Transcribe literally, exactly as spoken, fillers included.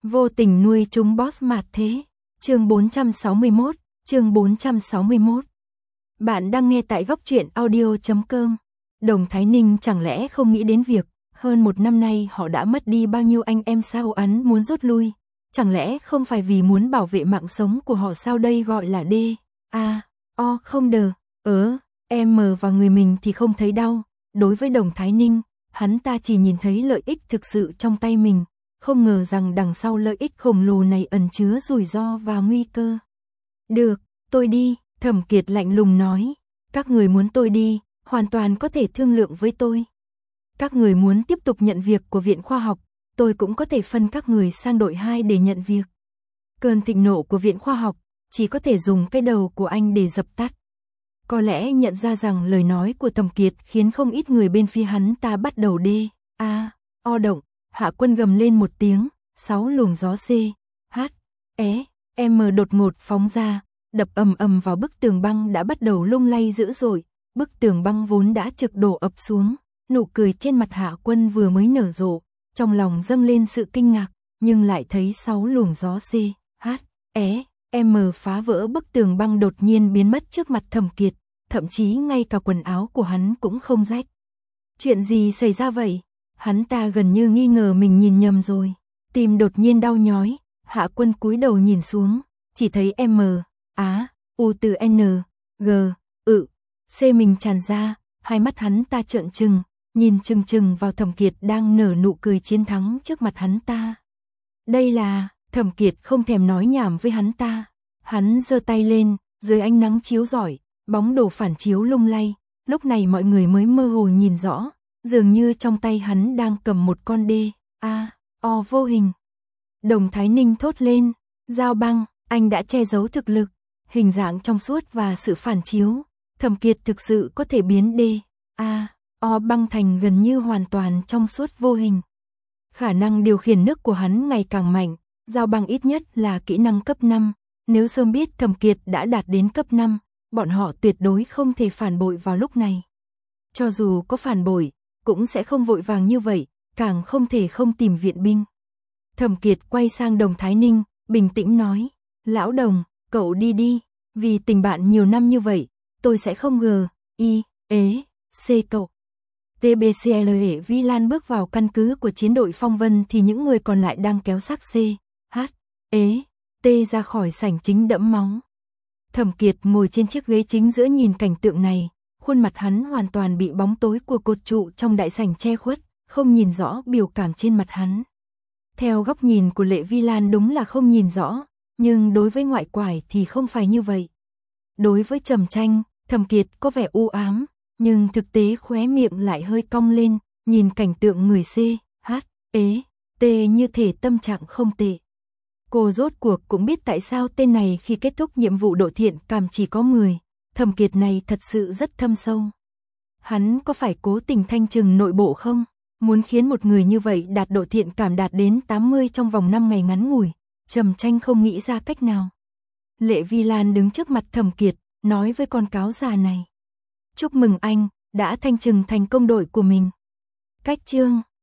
Vô tình nuôi chúng boss mạt thế. Chương bốn trăm sáu mươi mốt, chương bốn trăm sáu mươi mốt. Bạn đang nghe tại góc truyện audio chấm com. Đồng Thái Ninh chẳng lẽ không nghĩ đến việc, hơn một năm nay họ đã mất đi bao nhiêu anh em sao hắn muốn rút lui. Chẳng lẽ không phải vì muốn bảo vệ mạng sống của họ sao đây gọi là D, A, O không đờ, ớ, M và người mình thì không thấy đau. Đối với Đồng Thái Ninh, hắn ta chỉ nhìn thấy lợi ích thực sự trong tay mình. Không ngờ rằng đằng sau lợi ích khổng lồ này ẩn chứa rủi ro và nguy cơ. Được, tôi đi, Thẩm Kiệt lạnh lùng nói. Các người muốn tôi đi, hoàn toàn có thể thương lượng với tôi. Các người muốn tiếp tục nhận việc của Viện Khoa học, tôi cũng có thể phân các người sang đội hai để nhận việc. Cơn thịnh nộ của Viện Khoa học, chỉ có thể dùng cái đầu của anh để dập tắt. Có lẽ nhận ra rằng lời nói của Thẩm Kiệt khiến không ít người bên phía hắn ta bắt đầu đê, a, o động. Hạ Quân gầm lên một tiếng, sáu luồng gió C, H, E, M đột ngột phóng ra, đập ầm ầm vào bức tường băng đã bắt đầu lung lay dữ dội. Bức tường băng vốn đã trực đổ ập xuống, nụ cười trên mặt Hạ Quân vừa mới nở rộ, trong lòng dâng lên sự kinh ngạc, nhưng lại thấy sáu luồng gió C, H, E, M phá vỡ bức tường băng đột nhiên biến mất trước mặt Thẩm Kiệt, thậm chí ngay cả quần áo của hắn cũng không rách. Chuyện gì xảy ra vậy? Hắn ta gần như nghi ngờ mình nhìn nhầm rồi, tim đột nhiên đau nhói. Hạ Quân cúi đầu nhìn xuống, chỉ thấy M, Á, U từ N, G, ự, C mình tràn ra, hai mắt hắn ta trợn trừng, nhìn chừng chừng vào Thẩm Kiệt đang nở nụ cười chiến thắng trước mặt hắn ta. Đây là, Thẩm Kiệt không thèm nói nhảm với hắn ta, hắn giơ tay lên, dưới ánh nắng chiếu rọi, bóng đồ phản chiếu lung lay, lúc này mọi người mới mơ hồ nhìn rõ. Dường như trong tay hắn đang cầm một con D, A, O vô hình. Đồng Thái Ninh thốt lên, Giao Băng, anh đã che giấu thực lực, hình dạng trong suốt và sự phản chiếu. Thẩm Kiệt thực sự có thể biến D, A, O băng thành gần như hoàn toàn trong suốt vô hình. Khả năng điều khiển nước của hắn ngày càng mạnh, Giao Băng ít nhất là kỹ năng cấp năm. Nếu sớm biết Thẩm Kiệt đã đạt đến cấp năm, bọn họ tuyệt đối không thể phản bội vào lúc này. Cho dù có phản bội, cũng sẽ không vội vàng như vậy, càng không thể không tìm viện binh. Thẩm Kiệt quay sang Đồng Thái Ninh, bình tĩnh nói, Lão Đồng, cậu đi đi, vì tình bạn nhiều năm như vậy, tôi sẽ không ngờ, I, ế, C cậu. tê bê xê lờ hệ Vi Lan bước vào căn cứ của chiến đội Phong Vân thì những người còn lại đang kéo xác C, H, ế, T ra khỏi sảnh chính đẫm máu. Thẩm Kiệt ngồi trên chiếc ghế chính giữa nhìn cảnh tượng này. Khuôn mặt hắn hoàn toàn bị bóng tối của cột trụ trong đại sảnh che khuất, không nhìn rõ biểu cảm trên mặt hắn. Theo góc nhìn của Lệ Vi Lan đúng là không nhìn rõ, nhưng đối với ngoại quải thì không phải như vậy. Đối với Trầm Tranh, Thẩm Kiệt có vẻ u ám, nhưng thực tế khóe miệng lại hơi cong lên, nhìn cảnh tượng người C, H, ế, T như thể tâm trạng không tệ. Cô rốt cuộc cũng biết tại sao tên này khi kết thúc nhiệm vụ độ thiện cảm chỉ có mười. Thẩm Kiệt này thật sự rất thâm sâu. Hắn có phải cố tình thanh trừng nội bộ không? Muốn khiến một người như vậy đạt độ thiện cảm đạt đến tám mươi trong vòng năm ngày ngắn ngủi, Trầm Tranh không nghĩ ra cách nào. Lệ Vi Lan đứng trước mặt Thẩm Kiệt, nói với con cáo già này. Chúc mừng anh, đã thanh trừng thành công đội của mình. Cách chương